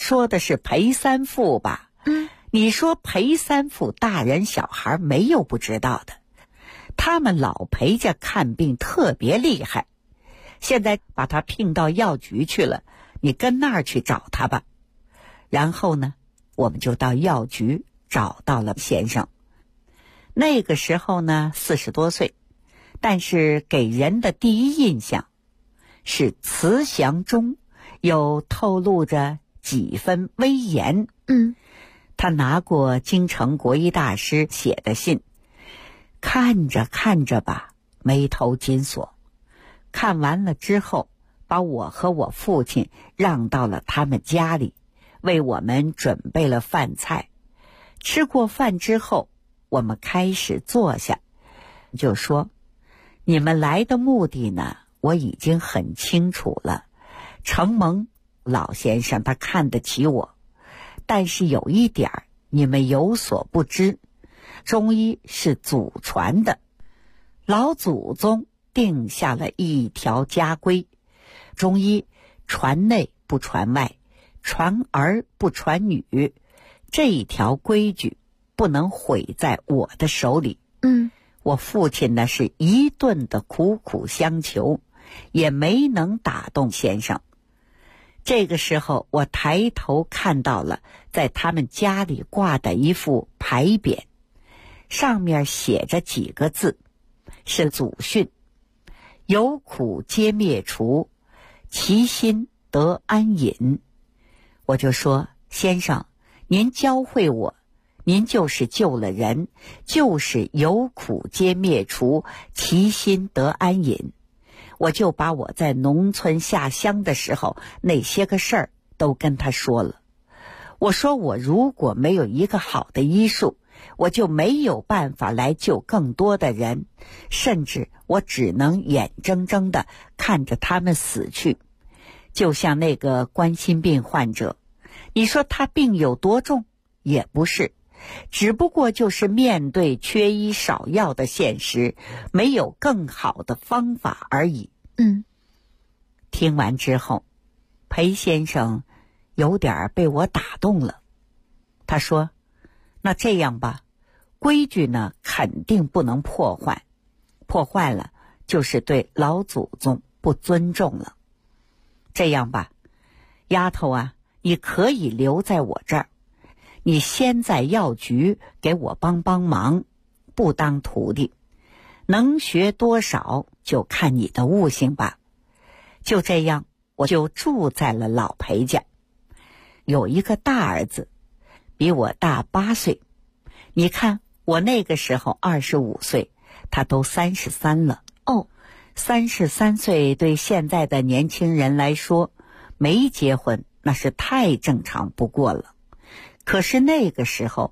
说的是裴三富吧？你说裴三富大人小孩没有不知道的，他们老裴家看病特别厉害，现在把他聘到药局去了，你跟那儿去找他吧。然后呢，我们就到药局找到了先生。那个时候呢，40多岁，但是给人的第一印象是慈祥中又透露着几分威严。他拿过京城国医大师写的信，看着看着吧，眉头紧锁。看完了之后，把我和我父亲让到了他们家里，为我们准备了饭菜。吃过饭之后，我们开始坐下，就说：你们来的目的呢，我已经很清楚了。承蒙老先生他看得起我，但是有一点你们有所不知，中医是祖传的，老祖宗定下了一条家规，中医传内不传外，传儿不传女，这一条规矩不能毁在我的手里。我父亲呢是一顿的苦苦相求，也没能打动先生。这个时候我抬头看到了在他们家里挂的一副牌匾，上面写着几个字，是祖训：有苦皆灭除，其心得安隐。我就说：先生，您教会我，您就是救了人，就是有苦皆灭除，其心得安隐。我就把我在农村下乡的时候那些个事儿都跟他说了。我说我如果没有一个好的医术，我就没有办法来救更多的人，甚至我只能眼睁睁地看着他们死去。就像那个冠心病患者，你说他病有多重？也不是，只不过就是面对缺医少药的现实，没有更好的方法而已。听完之后，裴先生有点被我打动了。他说：那这样吧，规矩呢肯定不能破坏，破坏了就是对老祖宗不尊重了。这样吧，丫头啊，你可以留在我这儿，你先在药局给我帮帮忙，不当徒弟，能学多少就看你的悟性吧。就这样，我就住在了老裴家。有一个大儿子，比我大8岁。你看我那个时候25岁，他都33了。33岁对现在的年轻人来说，没结婚那是太正常不过了。可是那个时候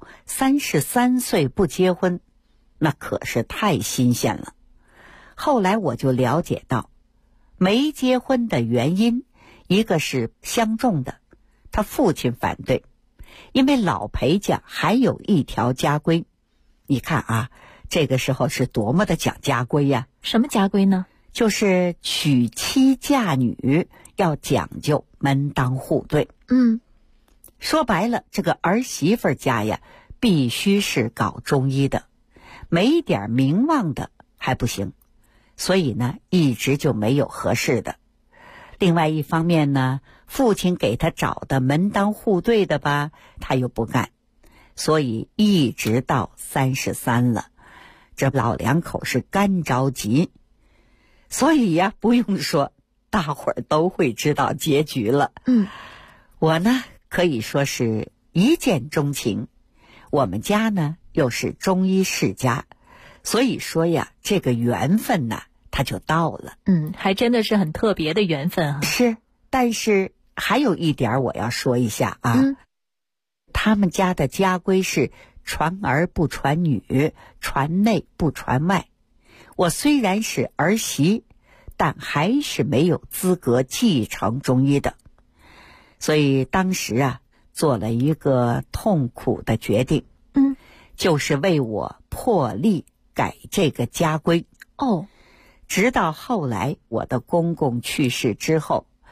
33岁不结婚，那可是太新鲜了。后来我就了解到，没结婚的原因，一个是相中的，他父亲反对，因为老裴家还有一条家规。你看啊，这个时候是多么的讲家规呀。 什么家规呢？ 就是娶妻嫁女要讲究门当户对。说白了，这个儿媳妇家呀，必须是搞中医的，没点名望的还不行。所以呢，一直就没有合适的。另外一方面呢，父亲给他找的门当户对的吧，他又不干。所以一直到33了，这老两口是干着急。所以呀，不用说，大伙儿都会知道结局了。我呢，可以说是一见钟情。我们家呢，又是中医世家，所以说呀，这个缘分呢，它就到了。 还真的是很特别的缘分啊。 是，但是还有一点我要说一下啊。他们家的家规是传儿不传女，传内不传外。我虽然是儿媳，但还是没有资格继承中医的。所以当时啊，做了一个痛苦的决定，就是为我破例改这个家规。直到后来我的公公去世之后，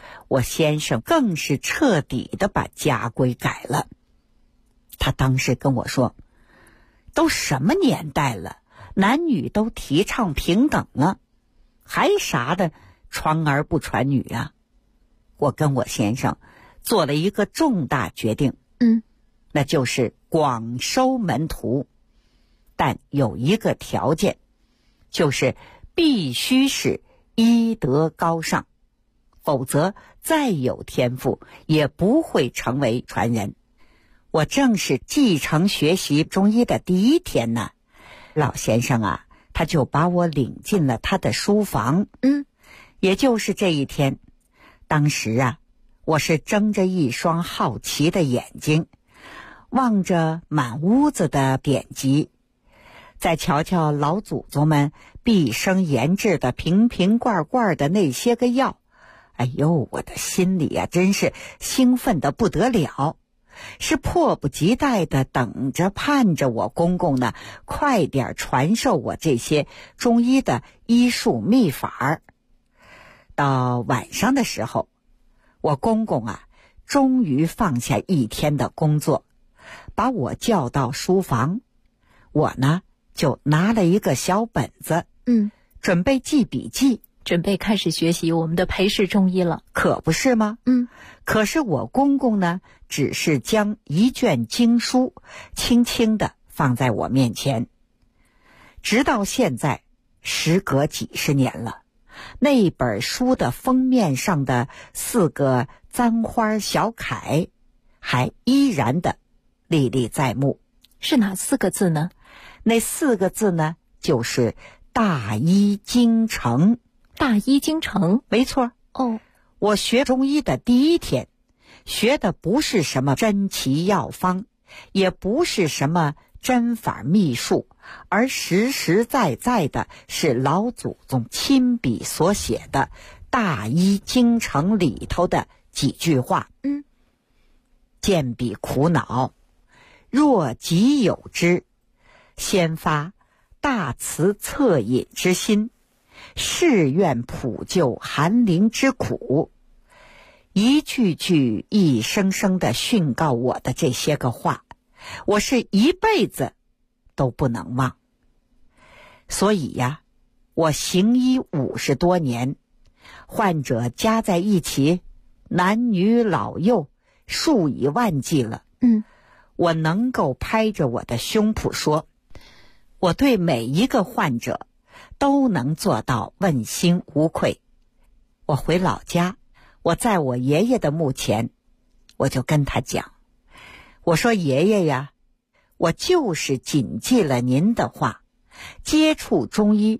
我先生更是彻底的把家规改了。他当时跟我说，都什么年代了，男女都提倡平等了，还啥的传儿不传女啊。我跟我先生做了一个重大决定，那就是广收门徒，但有一个条件，就是必须是医德高尚，否则再有天赋也不会成为传人。我正是继承学习中医的第一天呢，老先生啊，他就把我领进了他的书房。也就是这一天，当时啊，我是睁着一双好奇的眼睛，望着满屋子的典籍，再瞧瞧老祖宗们毕生研制的瓶瓶罐罐的那些个药，哎呦，我的心里啊，真是兴奋得不得了，是迫不及待地等着盼着我公公呢快点传授我这些中医的医术秘法。到晚上的时候，我公公啊终于放下一天的工作，把我叫到书房。我呢就拿了一个小本子，准备记笔记， 准备开始学习我们的裴氏中医了。 可不是吗？可是我公公呢，只是将一卷经书轻轻地放在我面前。直到现在，时隔几十年了，那本书的封面上的4个簪花小楷，还依然的历历在目。 是哪4个字呢？ 那4个字呢，就是大医精诚。 大医精诚， 没错。我学中医的第一天，学的不是什么珍奇药方，也不是什么针法秘术，而实实在在的是老祖宗亲笔所写的大医精诚里头的几句话。见彼苦恼，若己有之，先发大慈恻隐之心，誓愿普救寒灵之苦。一句句一声声地训告我的这些个话，我是一辈子都不能忘。所以呀，我行医50多年，患者加在一起，男女老幼数以万计了。我能够拍着我的胸脯说，我对每一个患者都能做到问心无愧。我回老家，我在我爷爷的墓前，我就跟他讲，我说爷爷呀，我就是谨记了您的话，接触中医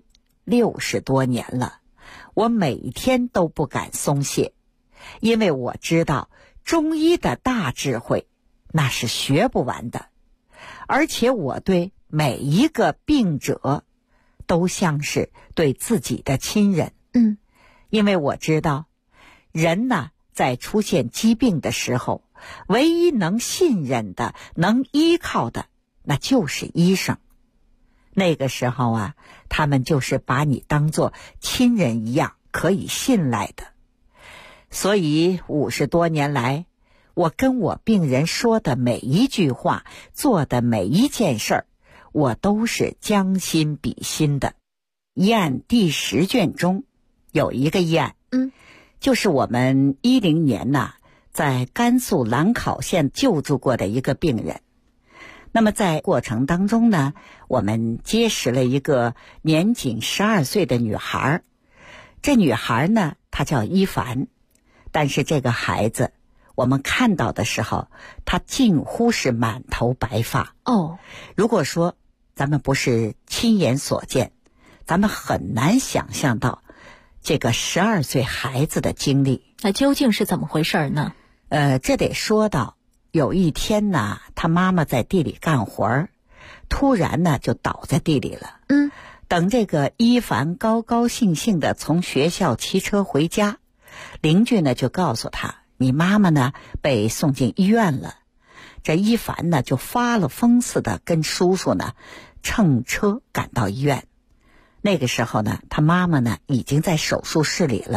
60多年了，我每天都不敢松懈，因为我知道中医的大智慧那是学不完的，而且我对每一个病者都像是对自己的亲人。因为我知道人呢，在出现疾病的时候，唯一能信任的、能依靠的，那就是医生。那个时候啊，他们就是把你当作亲人一样可以信赖的。所以50多年来，我跟我病人说的每一句话，做的每一件事儿，我都是将心比心的。医案第10卷中有一个医案，就是我们10年在甘肃兰考县救助过的一个病人。那么在过程当中呢，我们结识了一个年仅12岁的女孩。这女孩呢，她叫伊凡，但是这个孩子我们看到的时候，她近乎是满头白发。如果说咱们不是亲眼所见，咱们很难想象到这个12岁孩子的经历。 那究竟是怎么回事呢？ 这得说到有一天呢，他妈妈在地里干活，突然呢就倒在地里了。等这个伊凡高高兴兴的从学校骑车回家，邻居呢就告诉他，你妈妈呢被送进医院了。这伊凡呢就发了疯似的跟叔叔呢乘车赶到医院。那个时候呢，他妈妈呢已经在手术室里了。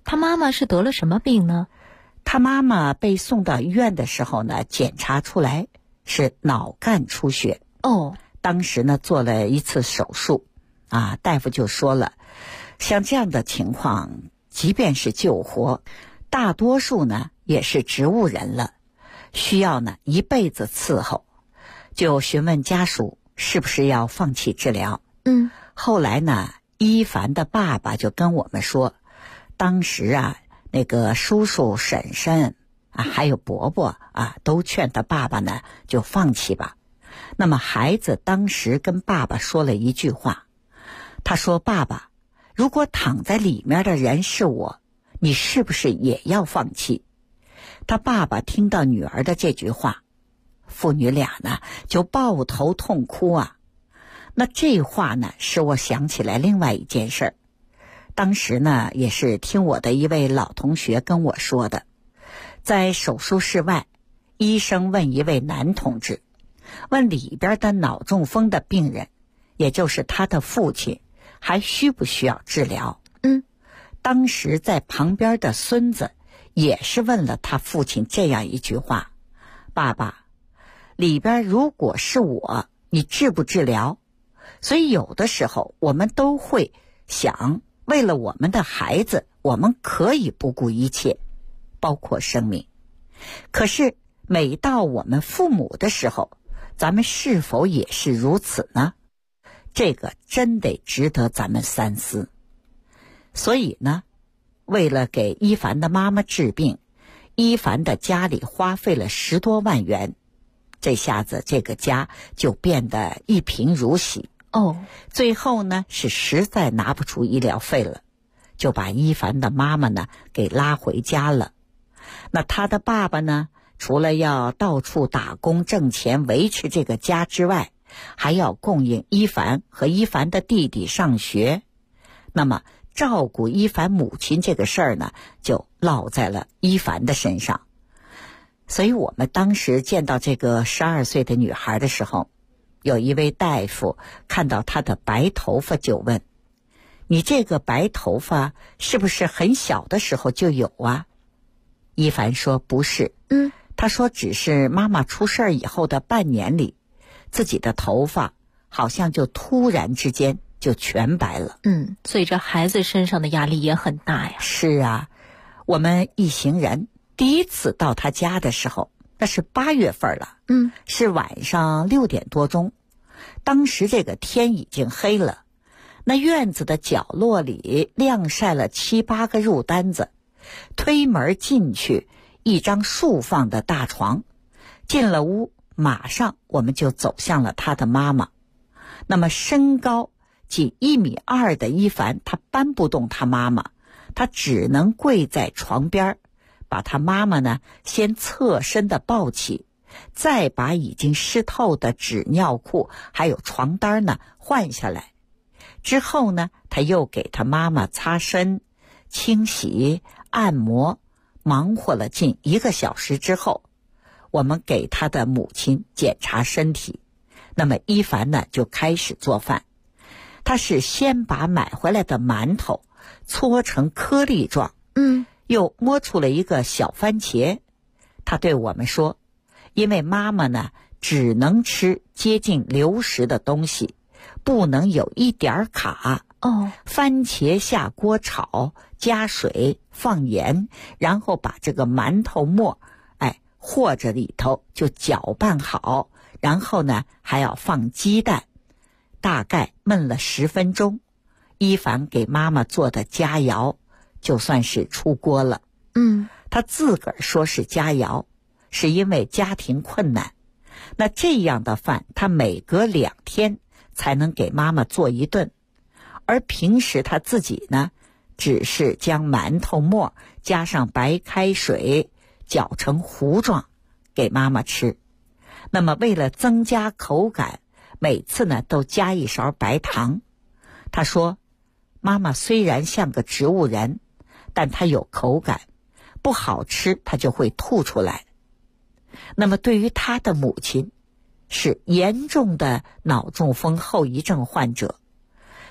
他妈妈是得了什么病呢？ 他妈妈被送到医院的时候呢，检查出来是脑干出血。当时呢做了一次手术大夫就说了，像这样的情况即便是救活，大多数呢也是植物人了，需要呢一辈子伺候。就询问家属是不是要放弃治疗。后来呢，一凡的爸爸就跟我们说，当时那个叔叔婶婶还有伯伯都劝他爸爸呢就放弃吧。那么孩子当时跟爸爸说了一句话，他说，爸爸，如果躺在里面的人是我，你是不是也要放弃？他爸爸听到女儿的这句话，父女俩呢就抱头痛哭那这话呢使我想起来另外一件事儿。当时呢也是听我的一位老同学跟我说的，在手术室外，医生问一位男同志，问里边的脑中风的病人，也就是他的父亲，还需不需要治疗？当时在旁边的孙子也是问了他父亲这样一句话，爸爸，里边如果是我，你治不治疗？所以有的时候我们都会想，为了我们的孩子，我们可以不顾一切，包括生命。可是每到我们父母的时候，咱们是否也是如此呢？这个真得值得咱们三思。所以呢，为了给一凡的妈妈治病，一凡的家里花费了10多万元，这下子这个家就变得一贫如洗。最后呢是实在拿不出医疗费了，就把一凡的妈妈呢给拉回家了。那他的爸爸呢，除了要到处打工挣钱维持这个家之外，还要供应一凡和一凡的弟弟上学。那么照顾一凡母亲这个事儿呢，就落在了一凡的身上。所以我们当时见到这个12岁的女孩的时候，有一位大夫看到她的白头发就问，你这个白头发是不是很小的时候就有啊？一凡说不是。他说只是妈妈出事以后的半年里，自己的头发好像就突然之间就全白了。 所以这孩子身上的压力也很大呀。 是啊，我们一行人第一次到他家的时候，那是8月份了。是晚上6点多钟，当时这个天已经黑了，那院子的角落里晾晒了7、8个褥单子，推门进去，一张竖放的大床，进了屋，马上我们就走向了他的妈妈。那么身高仅1.2米的一凡，他搬不动他妈妈，他只能跪在床边，把他妈妈呢先侧身的抱起，再把已经湿透的纸尿裤还有床单呢换下来。之后呢，他又给他妈妈擦身、清洗、按摩，忙活了近1个小时之后，我们给他的母亲检查身体。那么一凡呢就开始做饭，他是先把买回来的馒头搓成颗粒状，又摸出了一个小番茄。他对我们说，因为妈妈呢只能吃接近流食的东西，不能有一点卡。番茄下锅炒，加水放盐，然后把这个馒头末和着里头就搅拌好，然后呢还要放鸡蛋，大概焖了10分钟，一凡给妈妈做的佳肴就算是出锅了。他自个儿说是佳肴，是因为家庭困难，那这样的饭他每隔2天才能给妈妈做一顿，而平时他自己呢只是将馒头末加上白开水搅成糊状给妈妈吃。那么为了增加口感，每次呢都加一勺白糖。他说，妈妈虽然像个植物人，但她有口感，不好吃她就会吐出来。那么对于他的母亲，是严重的脑中风后遗症患者，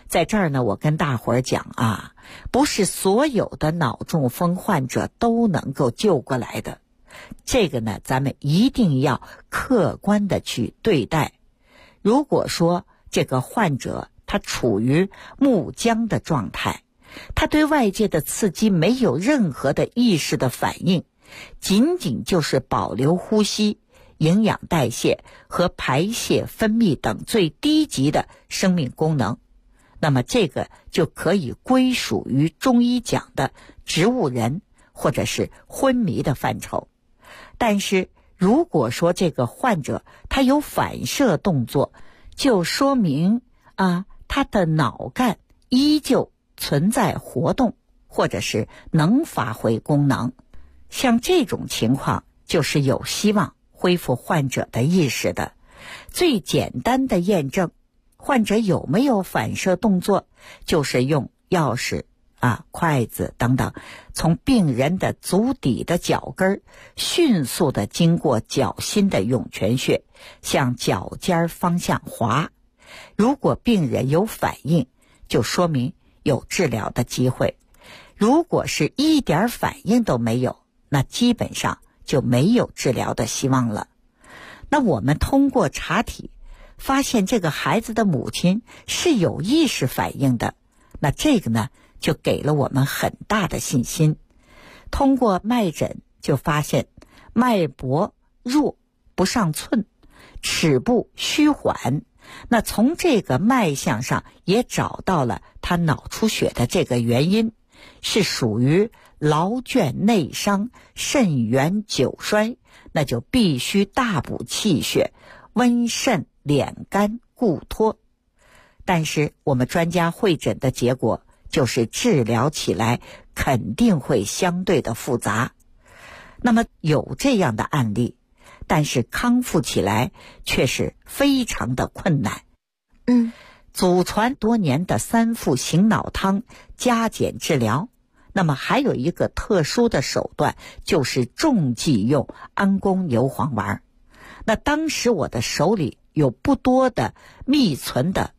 在这儿呢，我跟大伙儿讲啊，不是所有的脑中风患者都能够救过来的。这个呢，咱们一定要客观的去对待。如果说这个患者他处于木僵的状态，他对外界的刺激没有任何的意识的反应，仅仅就是保留呼吸、营养代谢和排泄分泌等最低级的生命功能，那么这个就可以归属于中医讲的植物人或者是昏迷的范畴。但是如果说这个患者他有反射动作，就说明他的脑干依旧存在活动，或者是能发挥功能。像这种情况就是有希望恢复患者的意识的。最简单的验证患者有没有反射动作，就是用钥匙筷子等等，从病人的足底的脚跟迅速的经过脚心的涌泉穴向脚尖方向滑。如果病人有反应，就说明有治疗的机会。如果是一点反应都没有，那基本上就没有治疗的希望了。那我们通过查体发现这个孩子的母亲是有意识反应的，那这个呢就给了我们很大的信心。通过脉诊就发现脉搏弱不上寸，尺部虚缓，那从这个脉象上也找到了他脑出血的这个原因，是属于劳倦内伤、肾元久衰，那就必须大补气血，温肾敛肝固脱。但是我们专家会诊的结果就是治疗起来肯定会相对的复杂。那么有这样的案例，但是康复起来却是非常的困难。祖传多年的三附醒脑汤加减治疗，那么还有一个特殊的手段，就是重剂用安宫牛黄丸。那当时我的手里有不多的密存的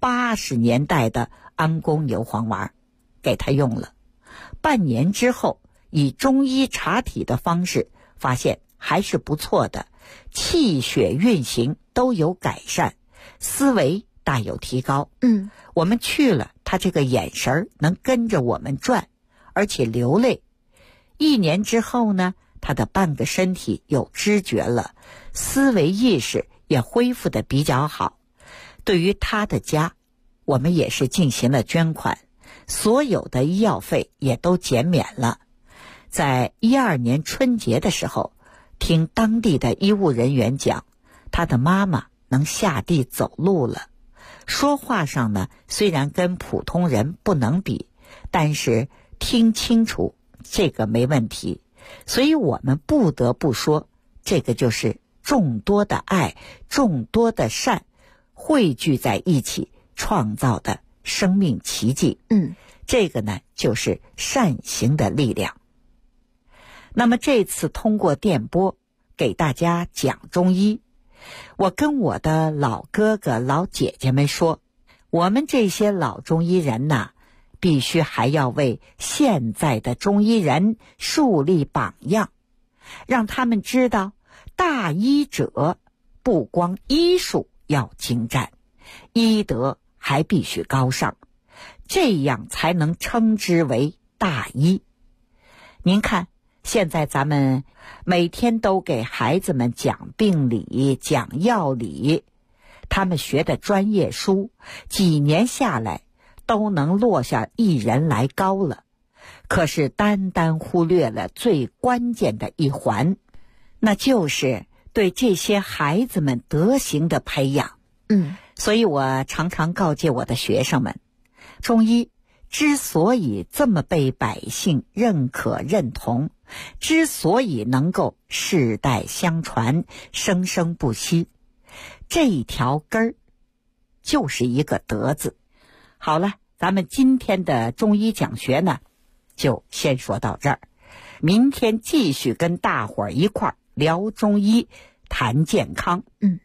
80年代的安宫牛黄丸，给他用了。半年之后，以中医查体的方式发现还是不错的，气血运行都有改善，思维大有提高。我们去了，他这个眼神能跟着我们转，而且流泪。1年之后呢，他的半个身体有知觉了，思维意识也恢复得比较好。对于他的家，我们也是进行了捐款，所有的医药费也都减免了。在12年春节的时候，听当地的医务人员讲，他的妈妈能下地走路了，说话上呢虽然跟普通人不能比，但是听清楚这个没问题。所以我们不得不说，这个就是众多的爱、众多的善汇聚在一起创造的生命奇迹。这个呢就是善行的力量。那么这次通过电波给大家讲中医，我跟我的老哥哥老姐姐们说，我们这些老中医人呢，必须还要为现在的中医人树立榜样，让他们知道大医者不光医术要精湛，医德还必须高尚，这样才能称之为大医。您看现在咱们每天都给孩子们讲病理、讲药理，他们学的专业书几年下来都能落下1人来高了，可是单单忽略了最关键的一环，那就是对这些孩子们德行的培养。所以我常常告诫我的学生们，中医之所以这么被百姓认可认同，之所以能够世代相传、生生不息，这一条根儿就是一个德字。好了，咱们今天的中医讲学呢，就先说到这儿。明天继续跟大伙儿一块儿聊中医，谈健康。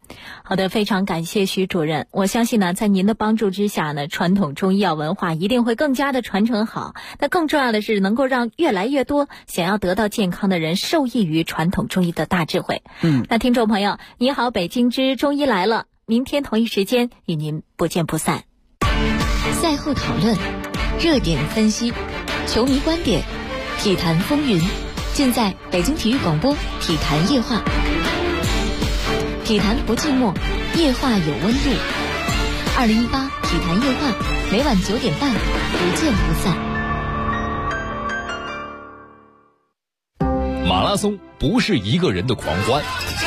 好的，非常感谢徐主任。我相信呢，在您的帮助之下呢，传统中医药文化一定会更加的传承好。那更重要的是，能够让越来越多想要得到健康的人受益于传统中医的大智慧。那听众朋友，你好，北京之中医来了，明天同一时间与您不见不散。 赛后讨论，热点分析，球迷观点，体坛风云，尽在北京体育广播体坛夜话。体坛不寂寞，夜话有温度。2018体坛夜话，每晚9点半，不见不散。 马拉松不是一个人的狂欢，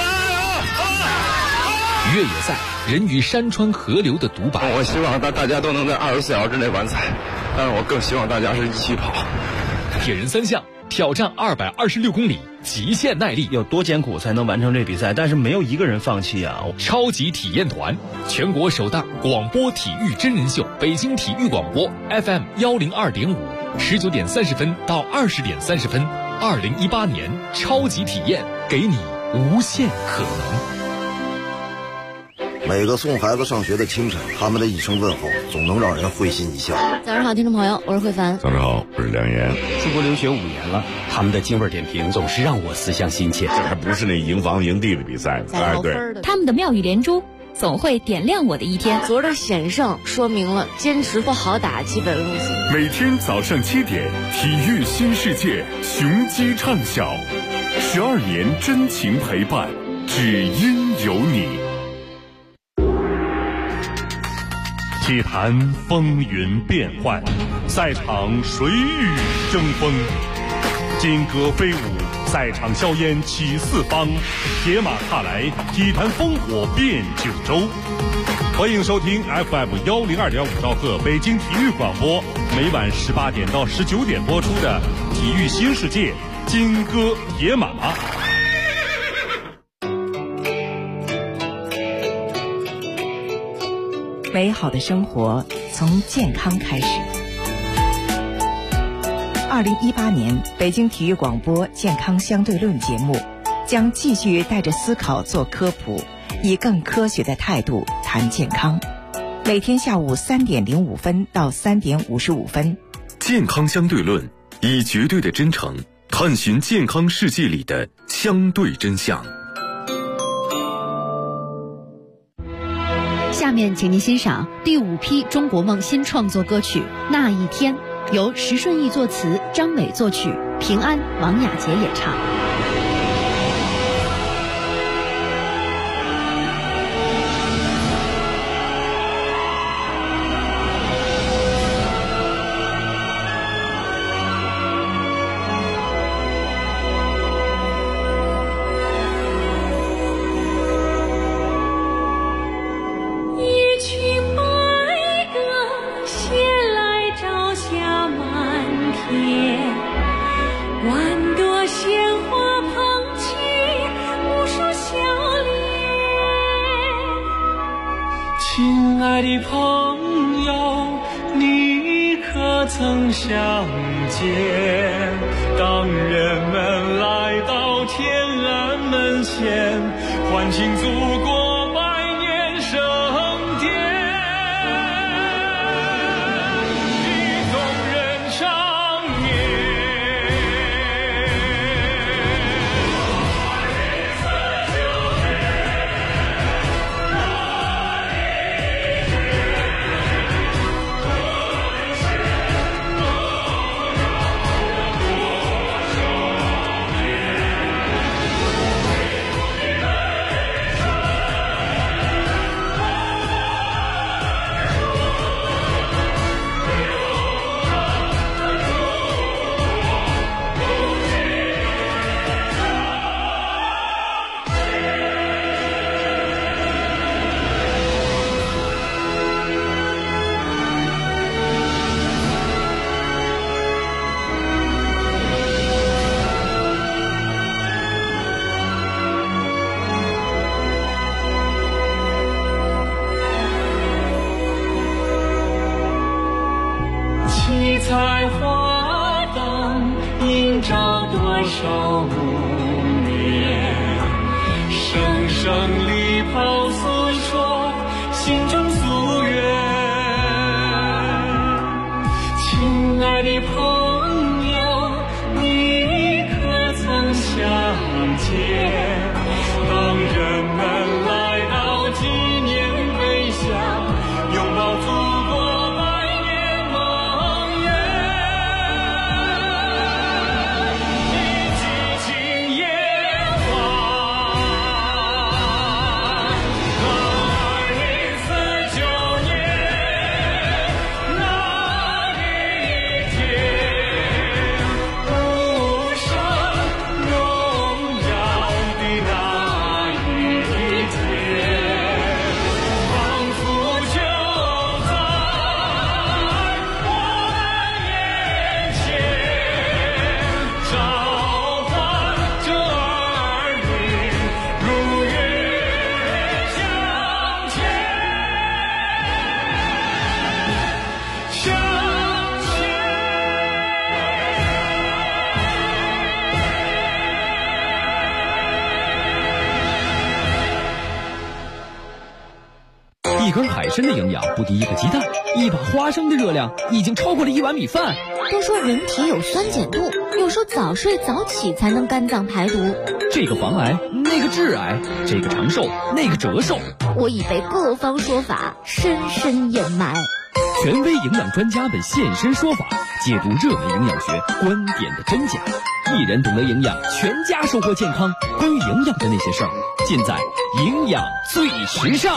越野赛人与山川河流的独白。 我希望大家都能在24小时之内完赛，但是我更希望大家是一起跑。 铁人3项挑战226公里，极限耐力， 有多艰苦才能完成这比赛？但是没有一个人放弃啊！ 超级体验团，全国首档广播体育真人秀，北京体育广播 FM 102.5，19点30分到20点30分，2018年超级体验，给你无限可能。 每个送孩子上学的清晨，他们的一声问候总能让人会心一笑。 早上好，听众朋友，我是慧凡。 早上好，我是梁岩。 出国留学5年了，他们的京味点评总是让我思乡心切。 这还不是那营房营地的比赛，哎，对， 他们的妙语连珠总会点亮我的一天。 昨儿的险胜说明了坚持不好打基本路线。 每天早上7点，体育新世界，雄鸡唱晓，12年真情陪伴，只因有你。体坛风云变幻，赛场谁与争锋？金戈飞舞，赛场硝烟起四方，铁马踏来，体坛烽火遍九州。欢迎收听 FM 102.5兆赫北京体育广播，每晚18点到19点播出的《体育新世界》金戈铁马。 美好的生活从健康开始。2018年北京体育广播健康相对论节目将继续带着思考做科普，以更科学的态度谈健康。每天下午3点05分到3点55分， 健康相对论，以绝对的真诚探寻健康世界里的相对真相。 下面请您欣赏第5批中国梦新创作歌曲《那一天》，由石顺义作词，张美作曲，平安、王雅洁演唱。 亲爱的朋友，你可曾相见？当人们来到天安门前，欢庆祖国百年盛典，一众人长眠。七彩花灯映照多少5年，声声离好诉说心中夙愿。亲爱的朋友，你可曾想见，当人们来到纪念碑下，拥抱祖国百年梦魇，一起敬烟花。2049年那一天，无声荣耀的那一天，仿佛就在我们眼前，召唤着儿女如约向前，向前。 一根海参的营养不敌一个鸡蛋，一把花生的热量已经超过了一碗米饭。 都说人体有酸碱度，有时候早睡早起才能肝脏排毒。 这个防癌，那个致癌，这个长寿，那个折寿。 我已被各方说法深深掩埋。 权威营养专家们现身说法，解读热门营养学观点的真假。一人懂得营养，全家收获健康。关于营养的那些事儿，尽在营养最时尚。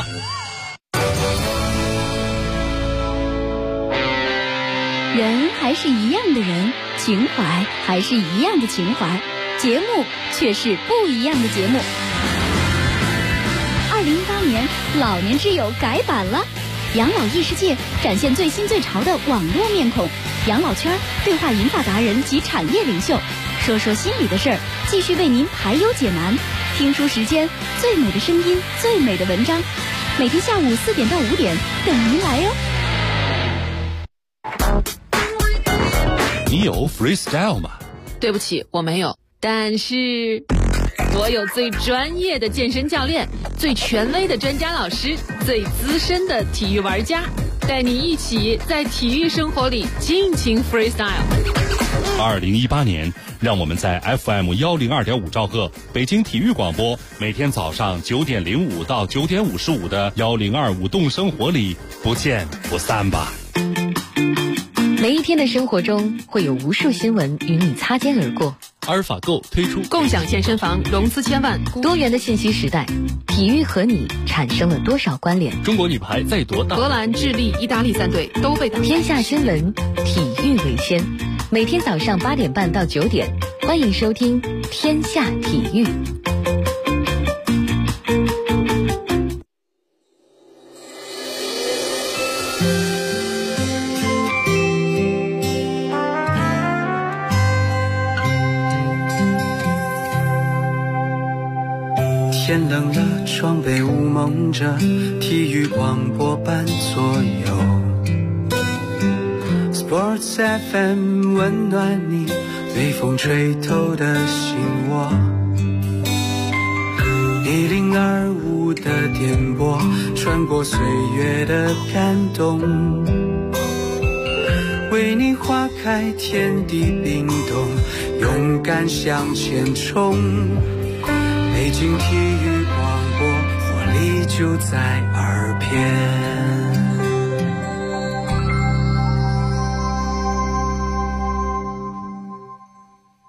人还是一样的人，情怀还是一样的情怀，节目却是不一样的节目。2018年，老年之友改版了，养老异世界展现最新最潮的网络面孔，养老圈对话银发达人及产业领袖，说说心里的事儿，继续为您排忧解难。听书时间，最美的声音，最美的文章，每天下午4点到5点等您来哟。 你有 freestyle 吗？ 对不起，我没有。但是我有最专业的健身教练，最权威的专家老师，最资深的体育玩家，带你一起在体育生活里尽情 freestyle。 2018年，让我们在 FM 102.5兆赫北京体育广播，每天早上9点05到9点55的1025动生活里不见不散吧。 每一天的生活中会有无数新闻与你擦肩而过。 阿尔法购推出共享健身房，融资千万。 多元的信息时代，体育和你产生了多少关联？ 中国女排在夺大， 荷兰、智利、意大利3队都被打。 天下新闻，体育为先。每天早上8点半到9点，欢迎收听《天下体育》。 天冷了，窗被雾蒙着，体育广播伴左右。Sports FM 温暖你，被风吹透的心窝。1025的电波，穿过岁月的感动，为你划开天地冰冻，勇敢向前冲。北京体育广播，活力就在耳边。